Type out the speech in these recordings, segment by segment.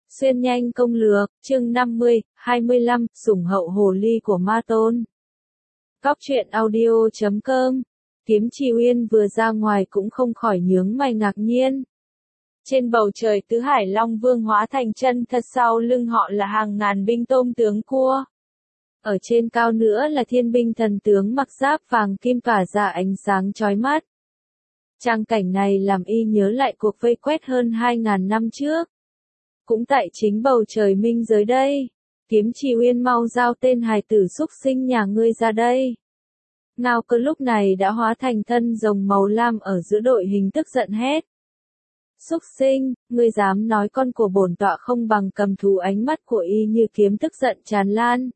Xuyên nhanh công lược, chương 50, 25, sủng hậu hồ ly của Ma Tôn. Cóc truyện audio.com. Kiếm Trì Uyên vừa ra ngoài cũng không khỏi nhướng mày ngạc nhiên. Trên bầu trời tứ hải long vương hóa thành chân thật, sau lưng họ là hàng ngàn binh tôm tướng cua. Ở trên cao nữa là thiên binh thần tướng mặc giáp vàng kim tỏa ra ánh sáng chói mắt. Trang cảnh này làm y nhớ lại cuộc vây quét hơn 2.000 năm trước. Cũng tại chính bầu trời minh giới đây. Kiếm Trì Uyên, mau giao tên hài tử xúc sinh nhà ngươi ra đây. Ngao Cơ lúc này đã hóa thành thân rồng màu lam ở giữa đội hình, tức giận hét. Xúc sinh, ngươi dám nói con của bổn tọa không bằng cầm thú? Ánh mắt của y như kiếm tức giận tràn lan.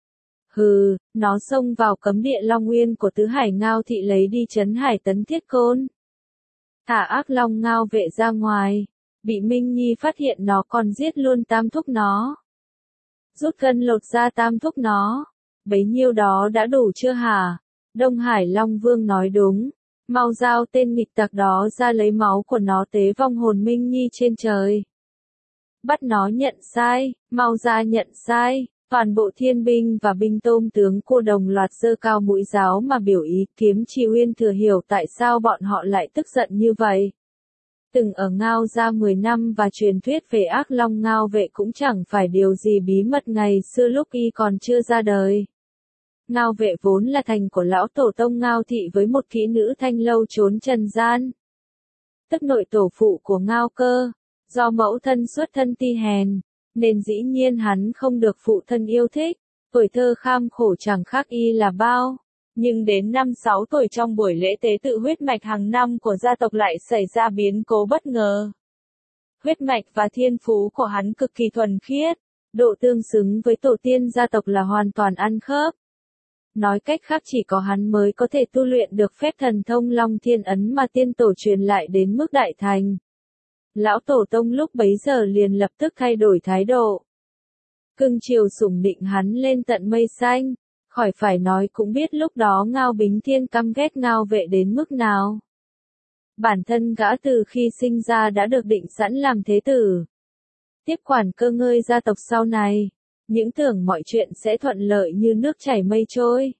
Hừ, nó xông vào cấm địa Long Nguyên của tứ hải Ngao thị lấy đi trấn hải tấn thiết côn. Thả ác long Ngao vệ ra ngoài. Bị Minh Nhi phát hiện nó còn giết luôn tam thúc nó. Rút gân lột ra tam thúc nó. Bấy nhiêu đó đã đủ chưa hả? Đông Hải Long Vương nói đúng. Mau giao tên nghịch tặc đó ra lấy máu của nó tế vong hồn Minh Nhi trên trời. Bắt nó nhận sai, mau ra nhận sai. Toàn bộ thiên binh và binh tôm tướng cô đồng loạt giơ cao mũi giáo mà biểu ý. Kiếm Trì Uyên thừa hiểu tại sao bọn họ lại tức giận như vậy. Từng ở Ngao gia 10 năm và truyền thuyết về ác long Ngao vệ cũng chẳng phải điều gì bí mật ngày xưa lúc y còn chưa ra đời. Ngao vệ vốn là thành của lão tổ tông Ngao thị với một kỹ nữ thanh lâu trốn trần gian. Tức nội tổ phụ của Ngao Cơ, do mẫu thân xuất thân ti hèn, nên dĩ nhiên hắn không được phụ thân yêu thích, tuổi thơ kham khổ chẳng khác y là bao. Nhưng đến năm 6 tuổi trong buổi lễ tế tự huyết mạch hàng năm của gia tộc lại xảy ra biến cố bất ngờ. Huyết mạch và thiên phú của hắn cực kỳ thuần khiết, độ tương xứng với tổ tiên gia tộc là hoàn toàn ăn khớp. Nói cách khác, chỉ có hắn mới có thể tu luyện được phép thần thông Long Thiên Ấn mà tiên tổ truyền lại đến mức đại thành. Lão tổ tông lúc bấy giờ liền lập tức thay đổi thái độ. Cưng chiều sủng định hắn lên tận mây xanh. Khỏi phải nói cũng biết lúc đó Ngao Bính Thiên căm ghét Ngao vệ đến mức nào. Bản thân gã từ khi sinh ra đã được định sẵn làm thế tử. Tiếp quản cơ ngơi gia tộc sau này, những tưởng mọi chuyện sẽ thuận lợi như nước chảy mây trôi.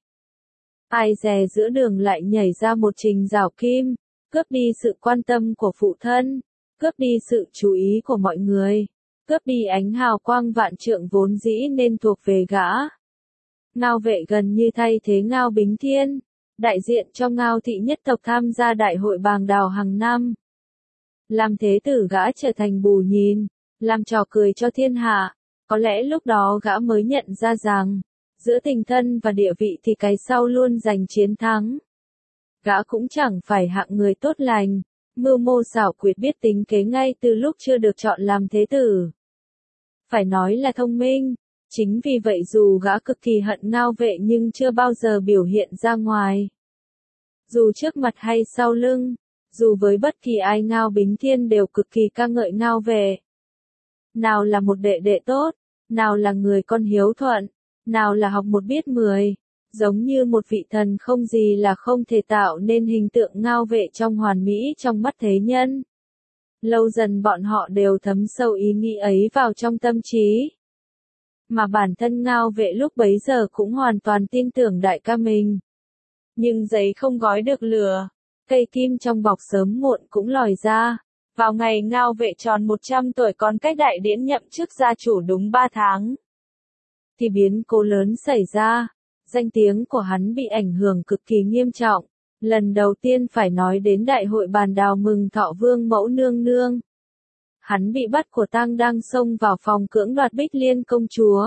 Ai dè giữa đường lại nhảy ra một Trình Giảo Kim, cướp đi sự quan tâm của phụ thân, cướp đi sự chú ý của mọi người, cướp đi ánh hào quang vạn trượng vốn dĩ nên thuộc về gã. Ngao vệ gần như thay thế Ngao Bính Thiên, đại diện cho Ngao thị nhất tộc tham gia đại hội bàng đào hàng năm. Làm thế tử gã trở thành bù nhìn, làm trò cười cho thiên hạ, có lẽ lúc đó gã mới nhận ra rằng, giữa tình thân và địa vị thì cái sau luôn giành chiến thắng. Gã cũng chẳng phải hạng người tốt lành, mưu mô xảo quyệt biết tính kế ngay từ lúc chưa được chọn làm thế tử. Phải nói là thông minh. Chính vì vậy dù gã cực kỳ hận Ngao vệ nhưng chưa bao giờ biểu hiện ra ngoài. Dù trước mặt hay sau lưng, dù với bất kỳ ai Ngao Bính Thiên đều cực kỳ ca ngợi Ngao vệ. Nào là một đệ đệ tốt, nào là người con hiếu thuận, nào là học một biết 10, giống như một vị thần không gì là không thể tạo nên hình tượng Ngao vệ trong hoàn mỹ trong mắt thế nhân. Lâu dần bọn họ đều thấm sâu ý nghĩ ấy vào trong tâm trí. Mà bản thân Ngao vệ lúc bấy giờ cũng hoàn toàn tin tưởng đại ca mình. Nhưng giấy không gói được lửa, cây kim trong bọc sớm muộn cũng lòi ra. Vào ngày Ngao vệ tròn 100 tuổi, còn cách đại điển nhậm chức gia chủ đúng 3 tháng. Thì biến cố lớn xảy ra, danh tiếng của hắn bị ảnh hưởng cực kỳ nghiêm trọng. Lần đầu tiên phải nói đến đại hội bàn đào mừng thọ vương mẫu nương nương. Hắn bị bắt của tang đang xông vào phòng cưỡng đoạt Bích Liên công chúa.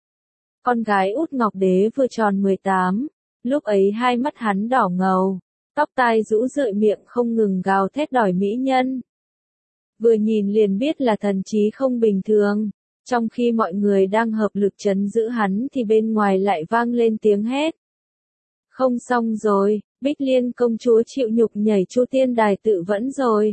Con gái út Ngọc Đế vừa tròn 18, lúc ấy hai mắt hắn đỏ ngầu, tóc tai rũ rượi, miệng không ngừng gào thét đòi mỹ nhân. Vừa nhìn liền biết là thần trí không bình thường, trong khi mọi người đang hợp lực trấn giữ hắn thì bên ngoài lại vang lên tiếng hét. Không xong rồi, Bích Liên công chúa chịu nhục nhảy Chu Tiên Đài tự vẫn rồi.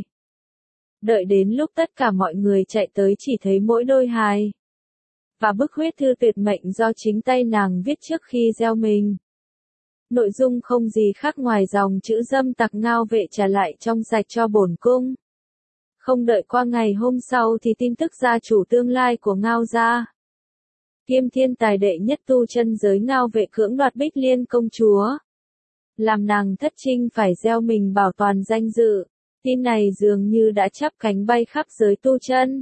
Đợi đến lúc tất cả mọi người chạy tới chỉ thấy mỗi đôi hài và bức huyết thư tuyệt mệnh do chính tay nàng viết trước khi gieo mình. Nội dung không gì khác ngoài dòng chữ dâm tặc Ngao vệ trả lại trong sạch cho bổn cung. Không đợi qua ngày hôm sau thì tin tức gia chủ tương lai của Ngao gia, kiêm thiên tài đệ nhất tu chân giới Ngao Vệ cưỡng đoạt Bích Liên công chúa, làm nàng thất trinh phải gieo mình bảo toàn danh dự. Tin này dường như đã chắp cánh bay khắp giới tu chân.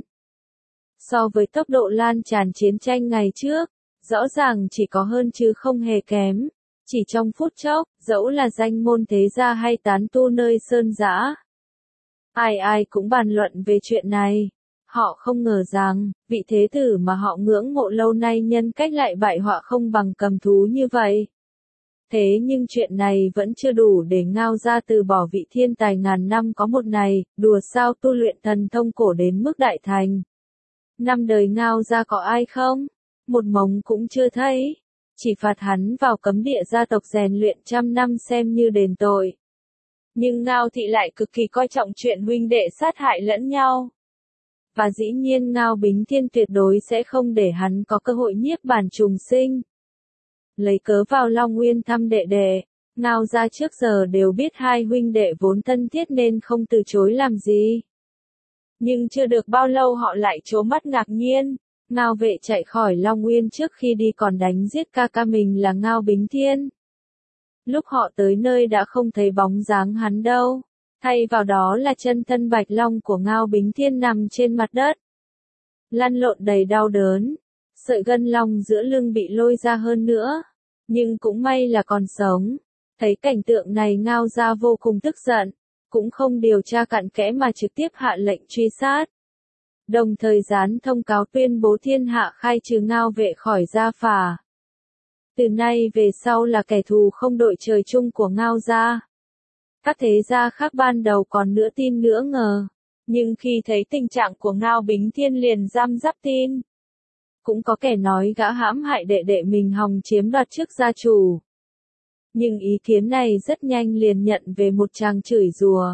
So với tốc độ lan tràn chiến tranh ngày trước, rõ ràng chỉ có hơn chứ không hề kém. Chỉ trong phút chốc, dẫu là danh môn thế gia hay tán tu nơi sơn dã, ai ai cũng bàn luận về chuyện này. Họ không ngờ rằng, vị thế tử mà họ ngưỡng mộ lâu nay nhân cách lại bại họa không bằng cầm thú như vậy. Thế nhưng chuyện này vẫn chưa đủ để Ngao gia từ bỏ vị thiên tài ngàn năm có một này, đùa sao tu luyện thần thông cổ đến mức đại thành. Năm đời Ngao gia có ai không? Một mống cũng chưa thấy. Chỉ phạt hắn vào cấm địa gia tộc rèn luyện 100 năm xem như đền tội. Nhưng Ngao thị lại cực kỳ coi trọng chuyện huynh đệ sát hại lẫn nhau. Và dĩ nhiên Ngao Bính Thiên tuyệt đối sẽ không để hắn có cơ hội nhiếp bản trùng sinh. Lấy cớ vào Long Nguyên thăm đệ đệ, Ngao gia trước giờ đều biết hai huynh đệ vốn thân thiết nên không từ chối làm gì. Nhưng chưa được bao lâu họ lại trố mắt ngạc nhiên. Ngao Vệ chạy khỏi Long Nguyên trước khi đi còn đánh giết ca ca mình là Ngao Bính Thiên. Lúc họ tới nơi đã không thấy bóng dáng hắn đâu. Thay vào đó là chân thân bạch long của Ngao Bính Thiên nằm trên mặt đất, lăn lộn đầy đau đớn. Sợi gân long giữa lưng bị lôi ra hơn nữa. Nhưng cũng may là còn sống. Thấy cảnh tượng này Ngao gia vô cùng tức giận. Cũng không điều tra cặn kẽ mà trực tiếp hạ lệnh truy sát. Đồng thời gián thông cáo tuyên bố thiên hạ khai trừ Ngao Vệ khỏi gia phả. Từ nay về sau là kẻ thù không đội trời chung của Ngao gia. Các thế gia khác ban đầu còn nửa tin nửa ngờ. Nhưng khi thấy tình trạng của Ngao Bính Thiên liền răm rắp tin. Cũng có kẻ nói gã hãm hại đệ đệ mình hòng chiếm đoạt chức gia chủ. Nhưng ý kiến này rất nhanh liền nhận về một tràng chửi rủa.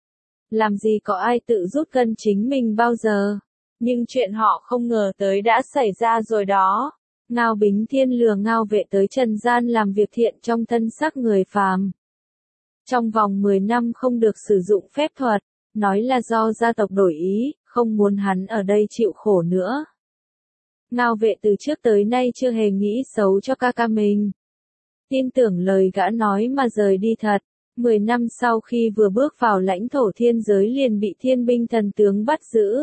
Làm gì có ai tự rút gân chính mình bao giờ. Nhưng chuyện họ không ngờ tới đã xảy ra rồi đó. Ngao Bính Thiên lừa Ngao Vệ tới trần gian làm việc thiện trong thân xác người phàm. Trong vòng 10 năm không được sử dụng phép thuật, nói là do gia tộc đổi ý, không muốn hắn ở đây chịu khổ nữa. Ngao Vệ từ trước tới nay chưa hề nghĩ xấu cho ca ca mình. Tin tưởng lời gã nói mà rời đi thật. 10 năm sau khi vừa bước vào lãnh thổ thiên giới liền bị thiên binh thần tướng bắt giữ.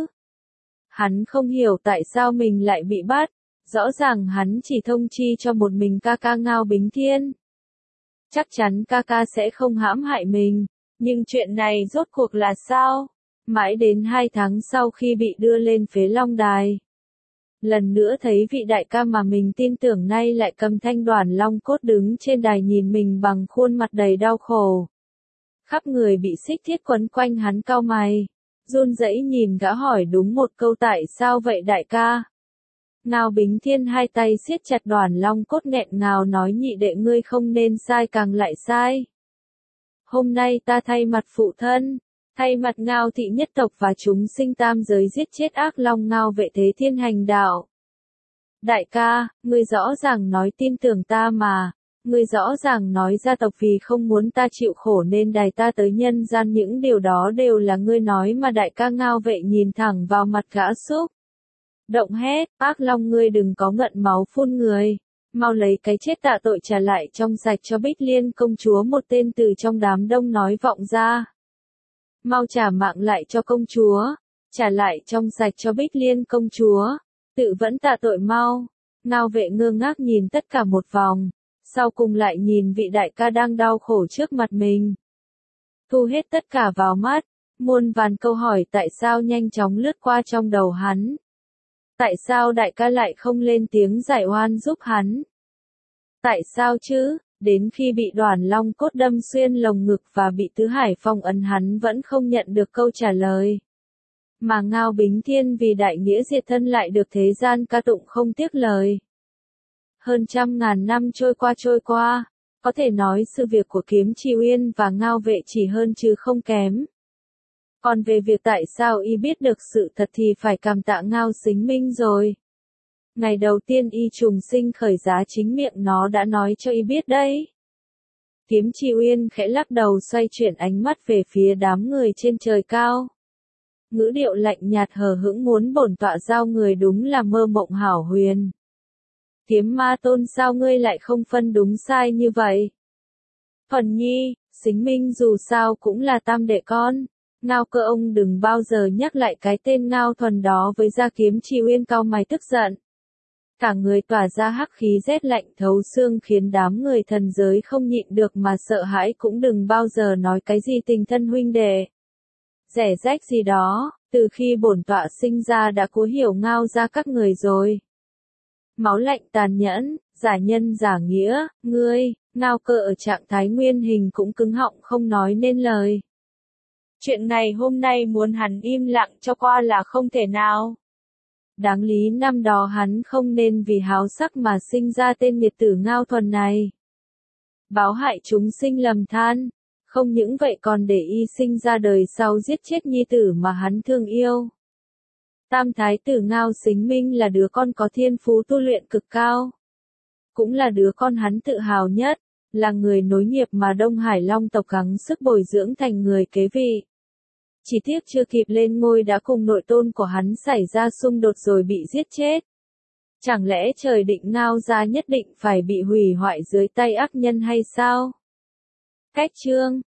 Hắn không hiểu tại sao mình lại bị bắt. Rõ ràng hắn chỉ thông chi cho một mình ca ca Ngao Bính Thiên. Chắc chắn ca ca sẽ không hãm hại mình. Nhưng chuyện này rốt cuộc là sao? Mãi đến 2 tháng sau khi bị đưa lên phế long đài. Lần nữa thấy vị đại ca mà mình tin tưởng nay lại cầm thanh đoàn long cốt đứng trên đài nhìn mình bằng khuôn mặt đầy đau khổ. Khắp người bị xích thiết quấn quanh hắn cau mày. Run rẩy nhìn gã hỏi đúng một câu tại sao vậy đại ca? Ngao Bính Thiên hai tay siết chặt đoàn long cốt nghẹn ngào nói nhị đệ ngươi không nên sai càng lại sai. Hôm nay ta thay mặt phụ thân, thay mặt Ngao thị nhất tộc và chúng sinh tam giới giết chết ác long Ngao Vệ thế thiên hành đạo. Đại ca, ngươi rõ ràng nói tin tưởng ta mà, ngươi rõ ràng nói gia tộc vì không muốn ta chịu khổ nên đày ta tới nhân gian, những điều đó đều là ngươi nói mà. Đại ca Ngao Vệ nhìn thẳng vào mặt gã xúc động hét, ác long ngươi đừng có ngận máu phun người, mau lấy cái chết tạ tội trả lại trong sạch cho Bích Liên công chúa. Một tên từ trong đám đông nói vọng ra. Mau trả mạng lại cho công chúa, trả lại trong sạch cho Bích Liên công chúa, tự vẫn tạ tội mau. Ngao Vệ ngơ ngác nhìn tất cả một vòng, sau cùng lại nhìn vị đại ca đang đau khổ trước mặt mình. Thu hết tất cả vào mắt, muôn vàn câu hỏi tại sao nhanh chóng lướt qua trong đầu hắn. Tại sao đại ca lại không lên tiếng giải oan giúp hắn? Tại sao chứ? Đến khi bị đoàn long cốt đâm xuyên lồng ngực và bị Tứ Hải phong ấn hắn vẫn không nhận được câu trả lời. Mà Ngao Bính Thiên vì đại nghĩa diệt thân lại được thế gian ca tụng không tiếc lời. Hơn 100.000 năm trôi qua, có thể nói sự việc của Kiếm Chi Uyên và Ngao Vệ chỉ hơn chứ không kém. Còn về việc tại sao y biết được sự thật thì phải cảm tạ Ngao Sính Minh rồi. Ngày đầu tiên y trùng sinh khởi giá chính miệng nó đã nói cho y biết đấy. Kiếm Chi Uyên khẽ lắc đầu xoay chuyển ánh mắt về phía đám người trên trời cao. ngữ điệu lạnh nhạt hờ hững muốn bổn tọa giao người đúng là mơ mộng hảo huyền. Kiếm ma tôn sao ngươi lại không phân đúng sai như vậy? Thuần Nhi, Sính Minh dù sao cũng là tam đệ con. Ngao Cơ ông đừng bao giờ nhắc lại cái tên Ngao Thuần đó với Gia Kiếm Chi Uyên cau mày tức giận. Cả người tỏa ra hắc khí rét lạnh thấu xương khiến đám người thần giới không nhịn được mà sợ hãi cũng đừng bao giờ nói cái gì tình thân huynh đệ. Rẻ rách gì đó, từ khi bổn tọa sinh ra đã cố hiểu Ngao ra các người rồi. Máu lạnh tàn nhẫn, giả nhân giả nghĩa, ngươi, Ngao Cơ ở trạng thái nguyên hình cũng cứng họng không nói nên lời. Chuyện này hôm nay muốn hắn im lặng cho qua là không thể nào. Đáng lý năm đó hắn không nên vì háo sắc mà sinh ra tên nghiệt tử Ngao Thuần này. Báo hại chúng sinh lầm than, không những vậy còn để y sinh ra đời sau giết chết nhi tử mà hắn thương yêu. Tam thái tử Ngao Sính Minh là đứa con có thiên phú tu luyện cực cao. Cũng là đứa con hắn tự hào nhất, là người nối nghiệp mà Đông Hải Long tộc gắng sức bồi dưỡng thành người kế vị. Chỉ tiếc chưa kịp lên ngôi đã cùng nội tôn của hắn xảy ra xung đột rồi bị giết chết. Chẳng lẽ trời định Ngao gia nhất định phải bị hủy hoại dưới tay ác nhân hay sao? Cách chương